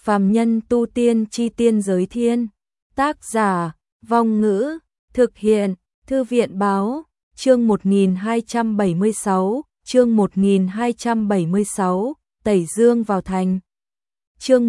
Phàm nhân tu tiên chi tiên giới thiên. Tác giả, Vong Ngữ, thực hiện, Thư viện Báo, chương 1276, chương 1276, Tẩy Dương vào thành. Chương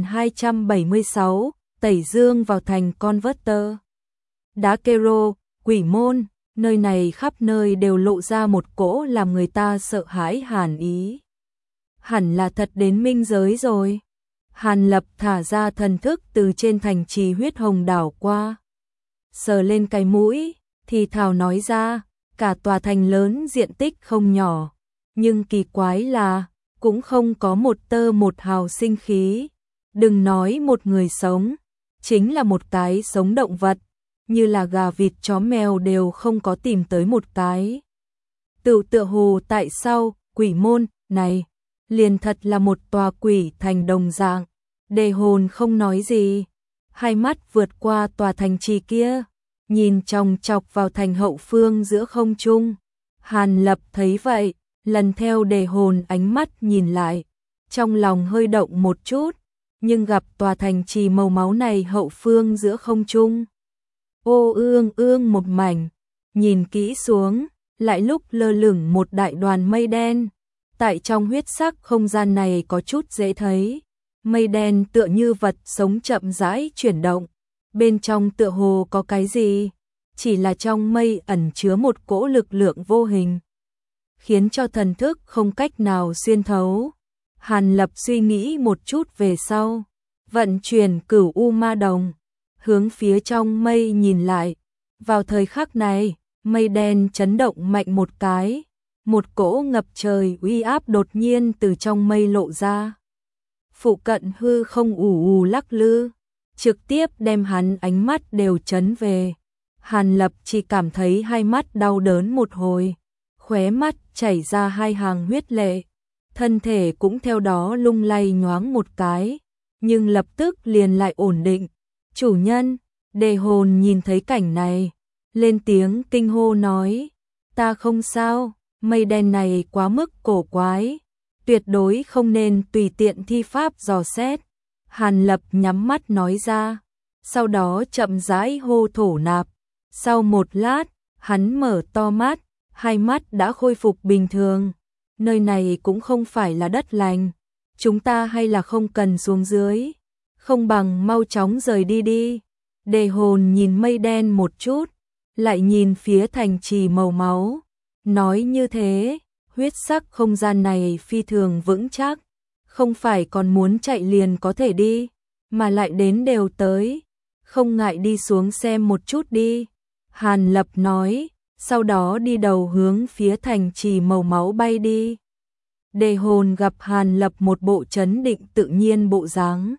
1276, Tẩy Dương vào thành Converter. Đá Kero, Quỷ Môn, nơi này khắp nơi đều lộ ra một cỗ làm người ta sợ hãi hàn ý. Hẳn là thật đến minh giới rồi. Hàn Lập thả ra thần thức từ trên thành trì huyết hồng đảo qua. Sờ lên cái mũi, thì thào nói ra, cả tòa thành lớn diện tích không nhỏ. Nhưng kỳ quái là, cũng không có một tơ một hào sinh khí. Đừng nói một người sống, chính là một cái sống động vật, như là gà vịt chó mèo đều không có tìm tới một cái. Tựa hồ tại sao, Quỷ Môn, này, liền thật là một tòa quỷ thành đồng dạng. Đề Hồn không nói gì, hai mắt vượt qua tòa thành trì kia, nhìn chòng chọc vào thành hậu phương giữa không trung. Hàn Lập thấy vậy, lần theo Đề Hồn ánh mắt nhìn lại, trong lòng hơi động một chút, nhưng gặp tòa thành trì màu máu này hậu phương giữa không trung. Ô ương ương một mảnh, nhìn kỹ xuống, lại lúc lơ lửng một đại đoàn mây đen. Tại trong huyết sắc không gian này có chút dễ thấy, mây đen tựa như vật sống chậm rãi chuyển động, bên trong tựa hồ có cái gì, chỉ là trong mây ẩn chứa một cỗ lực lượng vô hình, khiến cho thần thức không cách nào xuyên thấu. Hàn Lập suy nghĩ một chút về sau, vận chuyển Cửu U Ma Đồng, hướng phía trong mây nhìn lại. Vào thời khắc này, mây đen chấn động mạnh một cái, một cỗ ngập trời uy áp đột nhiên từ trong mây lộ ra. Phụ cận hư không ù ù lắc lư, trực tiếp đem hắn ánh mắt đều chấn về. Hàn Lập chỉ cảm thấy hai mắt đau đớn một hồi, khóe mắt chảy ra hai hàng huyết lệ, thân thể cũng theo đó lung lay nhoáng một cái, nhưng lập tức liền lại ổn định. Chủ nhân, Đề Hồn nhìn thấy cảnh này, lên tiếng kinh hô nói, ta không sao, mây đen này quá mức cổ quái, tuyệt đối không nên tùy tiện thi pháp dò xét. Hàn Lập nhắm mắt nói ra, sau đó chậm rãi hô thổ nạp. Sau một lát, hắn mở to mắt, hai mắt đã khôi phục bình thường. Nơi này cũng không phải là đất lành, chúng ta hay là không cần xuống dưới, không bằng mau chóng rời đi đi. Đề Hồn nhìn mây đen một chút, lại nhìn phía thành trì màu máu, nói như thế, huyết sắc không gian này phi thường vững chắc, không phải còn muốn chạy liền có thể đi, mà lại đến đều tới, không ngại đi xuống xem một chút đi. Hàn Lập nói, sau đó đi đầu hướng phía thành trì màu máu bay đi. Đề Hồn gặp Hàn Lập một bộ trấn định tự nhiên bộ dáng,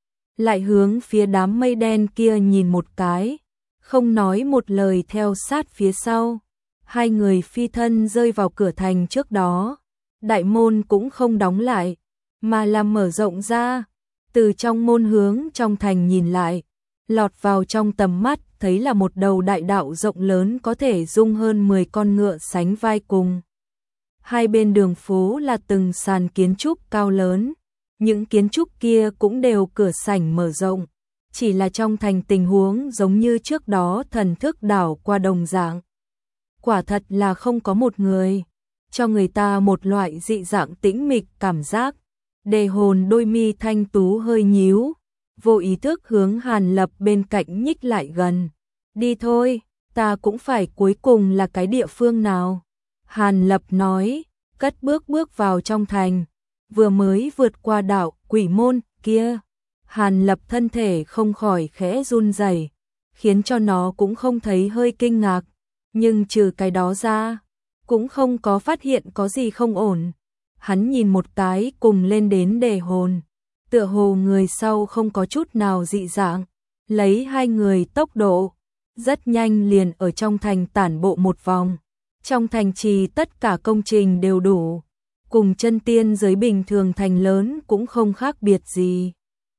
lại hướng phía đám mây đen kia nhìn một cái, không nói một lời theo sát phía sau. Hai người phi thân rơi vào cửa thành trước đó, đại môn cũng không đóng lại, mà là mở rộng ra, từ trong môn hướng trong thành nhìn lại, lọt vào trong tầm mắt thấy là một đầu đại đạo rộng lớn có thể dung hơn 10 con ngựa sánh vai cùng. Hai bên đường phố là từng sàn kiến trúc cao lớn, những kiến trúc kia cũng đều cửa sảnh mở rộng, chỉ là trong thành tình huống giống như trước đó thần thức đảo qua đồng dạng. Quả thật là không có một người, cho người ta một loại dị dạng tĩnh mịch cảm giác. Đề Hồn đôi mi thanh tú hơi nhíu, vô ý thức hướng Hàn Lập bên cạnh nhích lại gần. Đi thôi, ta cũng phải cuối cùng là cái địa phương nào. Hàn Lập nói, cất bước vào trong thành, vừa mới vượt qua đảo Quỷ Môn kia. Hàn Lập thân thể không khỏi khẽ run rẩy, khiến cho nó cũng không thấy hơi kinh ngạc. Nhưng trừ cái đó ra, cũng không có phát hiện có gì không ổn. Hắn nhìn một cái cùng lên đến Đề Hồn, tựa hồ người sau không có chút nào dị dạng, lấy hai người tốc độ, rất nhanh liền ở trong thành tản bộ một vòng. Trong thành trì tất cả công trình đều đủ, cùng chân tiên giới bình thường thành lớn cũng không khác biệt gì.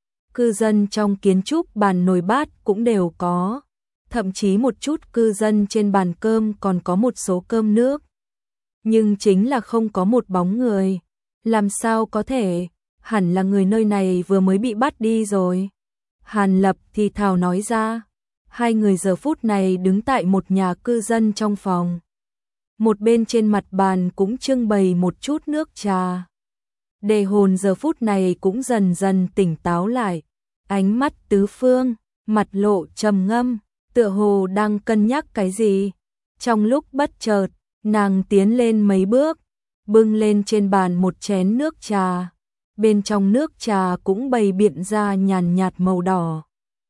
Cư dân trong kiến trúc bàn nồi bát cũng đều có. Thậm chí một chút cư dân trên bàn cơm còn có một số cơm nước. Nhưng chính là không có một bóng người. Làm sao có thể, hẳn là người nơi này vừa mới bị bắt đi rồi. Hàn Lập thì thào nói ra. Hai người giờ phút này đứng tại một nhà cư dân trong phòng. Một bên trên mặt bàn cũng trưng bày một chút nước trà. Đề Hồn giờ phút này cũng dần dần tỉnh táo lại, ánh mắt tứ phương, mặt lộ trầm ngâm, tựa hồ đang cân nhắc cái gì. Trong lúc bất chợt, nàng tiến lên mấy bước, bưng lên trên bàn một chén nước trà. Bên trong nước trà cũng bày biện ra nhàn nhạt màu đỏ.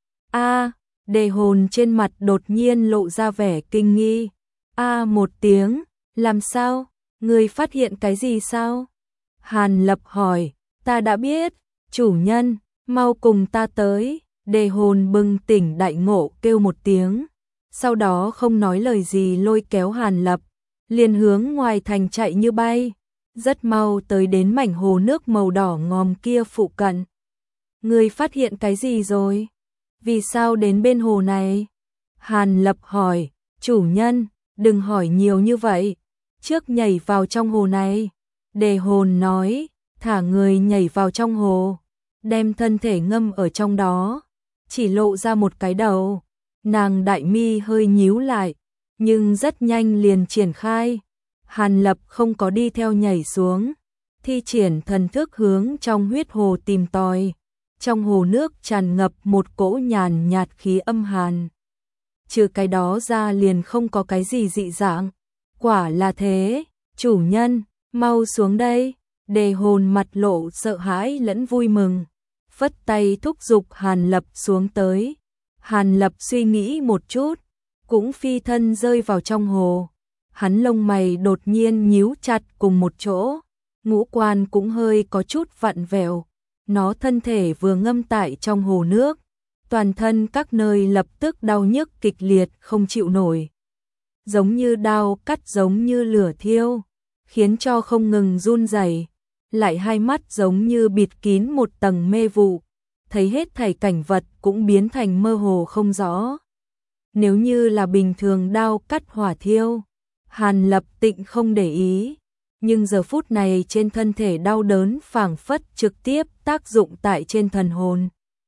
Đề Hồn trên mặt đột nhiên lộ ra vẻ kinh nghi. Một tiếng, làm sao? Ngươi phát hiện cái gì sao? Hàn Lập hỏi, ta đã biết, chủ nhân, mau cùng ta tới. Đề Hồn bừng tỉnh đại ngộ kêu một tiếng, sau đó không nói lời gì lôi kéo Hàn Lập, liền hướng ngoài thành chạy như bay, rất mau tới đến mảnh hồ nước màu đỏ ngòm kia phụ cận. Ngươi phát hiện cái gì rồi? Vì sao đến bên hồ này? Hàn Lập hỏi, chủ nhân, đừng hỏi nhiều như vậy, trước nhảy vào trong hồ này. Đề Hồn nói, thả người nhảy vào trong hồ, đem thân thể ngâm ở trong đó, chỉ lộ ra một cái đầu. Nàng đại mi hơi nhíu lại, nhưng rất nhanh liền triển khai. Hàn Lập không có đi theo nhảy xuống, thi triển thần thức hướng trong huyết hồ tìm tòi. Trong hồ nước tràn ngập một cỗ nhàn nhạt khí âm hàn. Trừ cái đó ra liền không có cái gì dị dạng. Quả là thế, chủ nhân, mau xuống đây. Đề Hồn mặt lộ sợ hãi lẫn vui mừng, phất tay thúc giục Hàn Lập xuống tới. Hàn Lập suy nghĩ một chút, cũng phi thân rơi vào trong hồ. Hắn lông mày đột nhiên nhíu chặt cùng một chỗ, ngũ quan cũng hơi có chút vặn vẹo. Nó thân thể vừa ngâm tại trong hồ nước, toàn thân các nơi lập tức đau nhức kịch liệt không chịu nổi. Giống như đao cắt, giống như lửa thiêu, khiến cho không ngừng run rẩy. Lại hai mắt giống như bịt kín một tầng mê vụ, thấy hết thảy cảnh vật cũng biến thành mơ hồ không rõ. Nếu như là bình thường đao cắt hỏa thiêu, Hàn Lập tịnh không để ý, nhưng giờ phút này trên thân thể đau đớn phảng phất trực tiếp tác dụng tại trên thần hồn.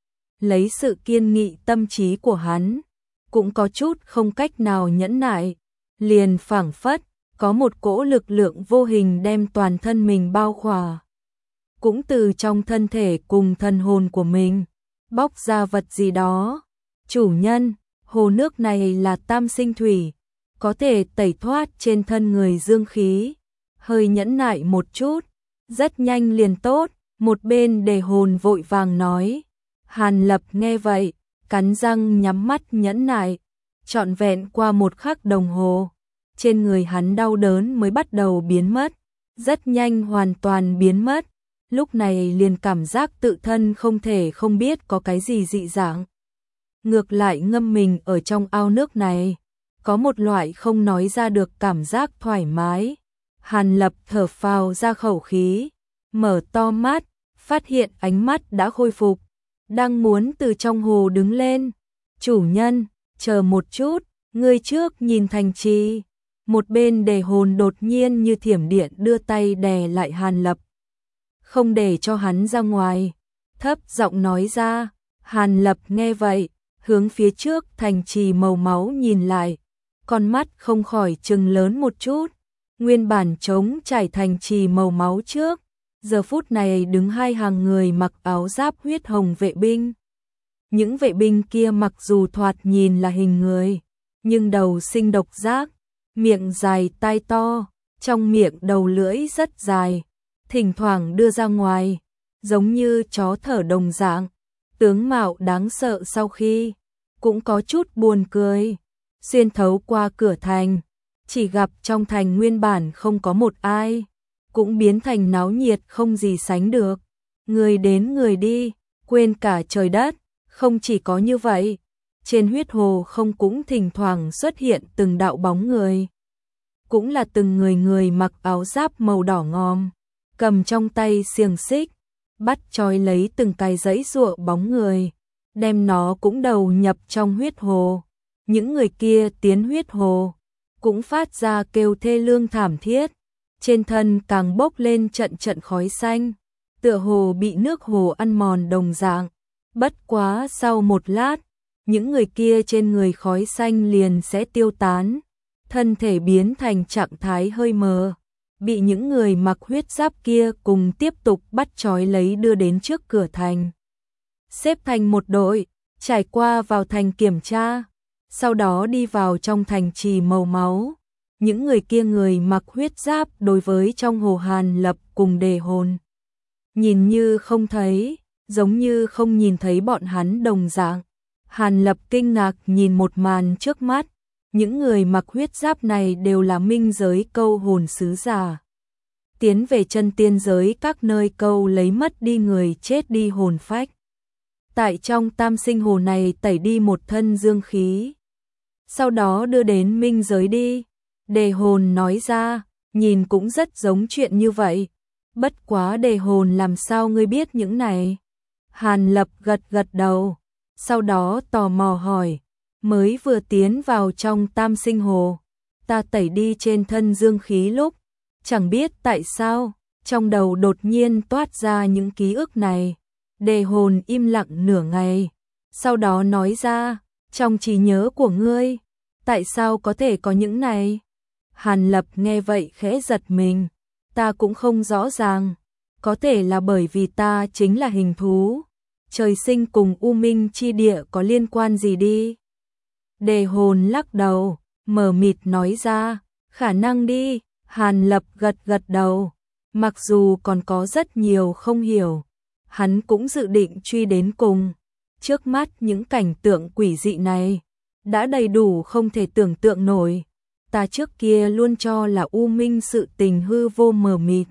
Lấy sự kiên nghị tâm trí của hắn, cũng có chút không cách nào nhẫn nại, liền phảng phất có một cỗ lực lượng vô hình đem toàn thân mình bao khỏa. Cũng từ trong thân thể cùng thần hồn của mình bóc ra vật gì đó. Chủ nhân, hồ nước này là tam sinh thủy, có thể tẩy thoát trên thân người dương khí. Hơi nhẫn nại một chút, rất nhanh liền tốt. Một bên Đề Hồn vội vàng nói. Hàn Lập nghe vậy, cắn răng nhắm mắt nhẫn nại. Trọn vẹn qua một khắc đồng hồ, trên người hắn đau đớn mới bắt đầu biến mất, rất nhanh hoàn toàn biến mất. Lúc này liền cảm giác tự thân không thể không biết có cái gì dị dạng. Ngược lại ngâm mình ở trong ao nước này, có một loại không nói ra được cảm giác thoải mái. Hàn Lập thở phào ra khẩu khí, mở to mắt, phát hiện ánh mắt đã khôi phục, đang muốn từ trong hồ đứng lên. Chủ nhân, chờ một chút, ngươi trước nhìn thành trì. Một bên Đề Hồn đột nhiên như thiểm điện đưa tay đè lại Hàn Lập, không để cho hắn ra ngoài, thấp giọng nói ra. Hàn Lập nghe vậy, hướng phía trước thành trì màu máu nhìn lại, con mắt không khỏi trừng lớn một chút. Nguyên bản trống trải thành trì màu máu trước, giờ phút này đứng hai hàng người mặc áo giáp huyết hồng vệ binh. Những vệ binh kia mặc dù thoạt nhìn là hình người, nhưng đầu sinh độc giác, miệng dài tai to, trong miệng đầu lưỡi rất dài, thỉnh thoảng đưa ra ngoài, giống như chó thở đồng dạng. Tướng mạo đáng sợ sau khi, cũng có chút buồn cười. Xuyên thấu qua cửa thành, chỉ gặp trong thành nguyên bản không có một ai, cũng biến thành náo nhiệt không gì sánh được. Người đến người đi, quên cả trời đất. Không chỉ có như vậy, trên huyết hồ không cũng thỉnh thoảng xuất hiện từng đạo bóng người. Cũng là từng người mặc áo giáp màu đỏ ngòm, cầm trong tay xiềng xích, bắt trói lấy từng cái giãy giụa bóng người, đem nó cũng đầu nhập trong huyết hồ. Những người kia tiến huyết hồ, cũng phát ra kêu thê lương thảm thiết, trên thân càng bốc lên trận trận khói xanh. tựa hồ bị nước hồ ăn mòn đồng dạng. Bất quá sau một lát, những người kia trên người khói xanh liền sẽ tiêu tán, thân thể biến thành trạng thái hơi mờ, bị những người mặc huyết giáp kia cùng tiếp tục bắt trói lấy đưa đến trước cửa thành. Xếp thành một đội, trải qua vào thành kiểm tra, sau đó đi vào trong thành trì màu máu. Những người kia người mặc huyết giáp đối với trong hồ Hàn Lập cùng Đề Hồn nhìn như không thấy, giống như không nhìn thấy bọn hắn đồng dạng. Hàn Lập kinh ngạc nhìn một màn trước mắt, những người mặc huyết giáp này đều là minh giới câu hồn sứ giả. Tiến về chân tiên giới các nơi câu lấy mất đi người chết đi hồn phách. Tại trong tam sinh hồ này tẩy đi một thân dương khí. Sau đó đưa đến minh giới đi. Đề Hồn nói ra, nhìn cũng rất giống chuyện như vậy. Bất quá Đề Hồn làm sao ngươi biết những này? Hàn Lập gật gật đầu, sau đó tò mò hỏi, mới vừa tiến vào trong tam sinh hồ, ta tẩy đi trên thân dương khí lúc, chẳng biết tại sao, trong đầu đột nhiên toát ra những ký ức này. Đề Hồn im lặng nửa ngày, sau đó nói ra, trong trí nhớ của ngươi, tại sao có thể có những này? Hàn Lập nghe vậy khẽ giật mình, ta cũng không rõ ràng, có thể là bởi vì ta chính là hình thú, trời sinh cùng U Minh chi địa có liên quan gì đi? Đề Hồn lắc đầu, mờ mịt nói ra, khả năng đi. Hàn Lập gật gật đầu, mặc dù còn có rất nhiều không hiểu, hắn cũng dự định truy đến cùng. Trước mắt những cảnh tượng quỷ dị này đã đầy đủ không thể tưởng tượng nổi. Ta trước kia luôn cho là U Minh sự tình hư vô mờ mịt,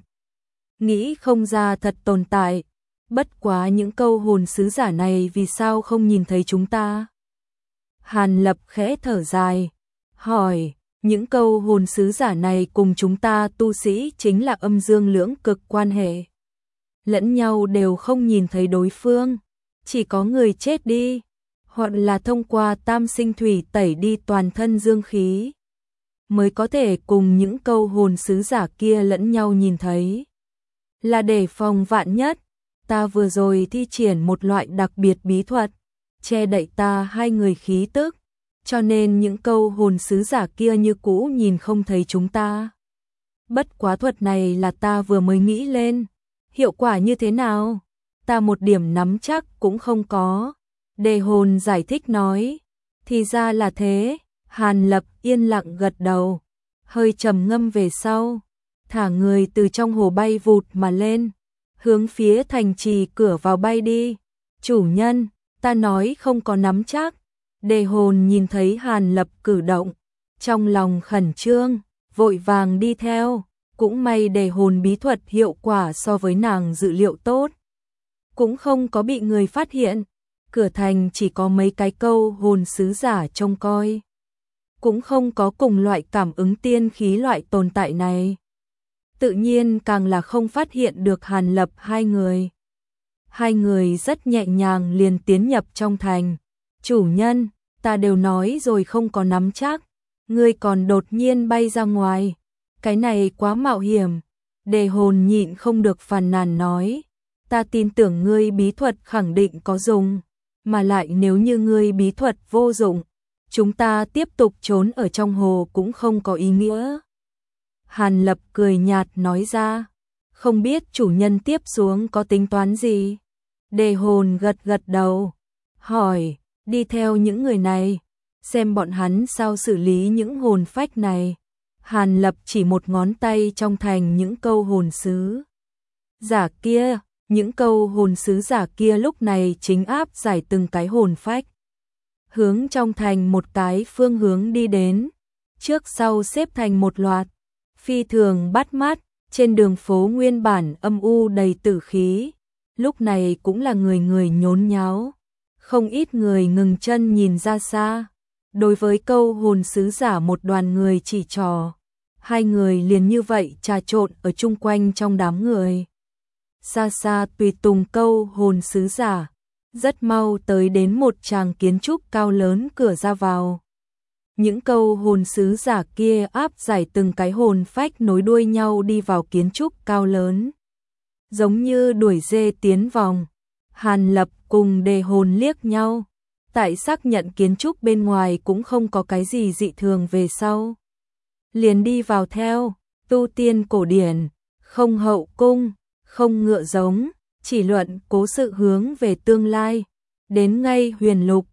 nghĩ không ra thật tồn tại. Bất quá những câu hồn sứ giả này vì sao không nhìn thấy chúng ta? Hàn Lập khẽ thở dài, hỏi, những câu hồn sứ giả này cùng chúng ta tu sĩ chính là âm dương lưỡng cực quan hệ. Lẫn nhau đều không nhìn thấy đối phương, chỉ có người chết đi, hoặc là thông qua tam sinh thủy tẩy đi toàn thân dương khí, mới có thể cùng những câu hồn sứ giả kia lẫn nhau nhìn thấy. Là để phòng vạn nhất, ta vừa rồi thi triển một loại đặc biệt bí thuật, che đậy ta hai người khí tức, cho nên những câu hồn sứ giả kia như cũ nhìn không thấy chúng ta. Bất quá thuật này là ta vừa mới nghĩ lên, hiệu quả như thế nào? Ta một điểm nắm chắc cũng không có. Đề Hồn giải thích nói, thì ra là thế. Hàn Lập yên lặng gật đầu, hơi trầm ngâm về sau, thả người từ trong hồ bay vụt mà lên, hướng phía thành trì cửa vào bay đi. Chủ nhân, ta nói không có nắm chắc. Đề Hồn nhìn thấy Hàn Lập cử động, trong lòng khẩn trương, vội vàng đi theo. Cũng may Đề Hồn bí thuật hiệu quả so với nàng dự liệu tốt, cũng không có bị người phát hiện. Cửa thành chỉ có mấy cái câu hồn sứ giả trông coi, cũng không có cùng loại cảm ứng tiên khí loại tồn tại này. Tự nhiên càng là không phát hiện được Hàn Lập hai người. Hai người rất nhẹ nhàng liền tiến nhập trong thành. Chủ nhân, ta đều nói rồi không có nắm chắc, ngươi còn đột nhiên bay ra ngoài, cái này quá mạo hiểm. Đề Hồn nhịn không được phàn nàn nói, ta tin tưởng ngươi bí thuật khẳng định có dùng, mà lại nếu như ngươi bí thuật vô dụng, chúng ta tiếp tục trốn ở trong hồ cũng không có ý nghĩa. Hàn Lập cười nhạt nói ra, không biết chủ nhân tiếp xuống có tính toán gì? Đề Hồn gật gật đầu, hỏi, đi theo những người này, xem bọn hắn sao xử lý những hồn phách này. Hàn Lập chỉ một ngón tay trong thành những câu hồn sứ giả kia, những câu hồn sứ giả kia lúc này chính áp giải từng cái hồn phách, hướng trong thành một cái phương hướng đi đến, trước sau xếp thành một loạt, phi thường bắt mắt. Trên đường phố nguyên bản âm u đầy tử khí, lúc này cũng là người người nhốn nháo, không ít người ngừng chân nhìn ra xa. Đối với câu hồn sứ giả một đoàn người chỉ trò, hai người liền như vậy trà trộn ở chung quanh trong đám người. Xa xa tùy tùng câu hồn sứ giả, rất mau tới đến một tràng kiến trúc cao lớn cửa ra vào. Những câu hồn sứ giả kia áp giải từng cái hồn phách nối đuôi nhau đi vào kiến trúc cao lớn. giống như đuổi dê tiến vòng. Hàn Lập cùng Đề Hồn liếc nhau, tại xác nhận kiến trúc bên ngoài cũng không có cái gì dị thường về sau. Liền đi vào theo, tu tiên cổ điển, không hậu cung, không ngựa giống, chỉ luận cố sự hướng về tương lai. Đến ngay Huyền Lục,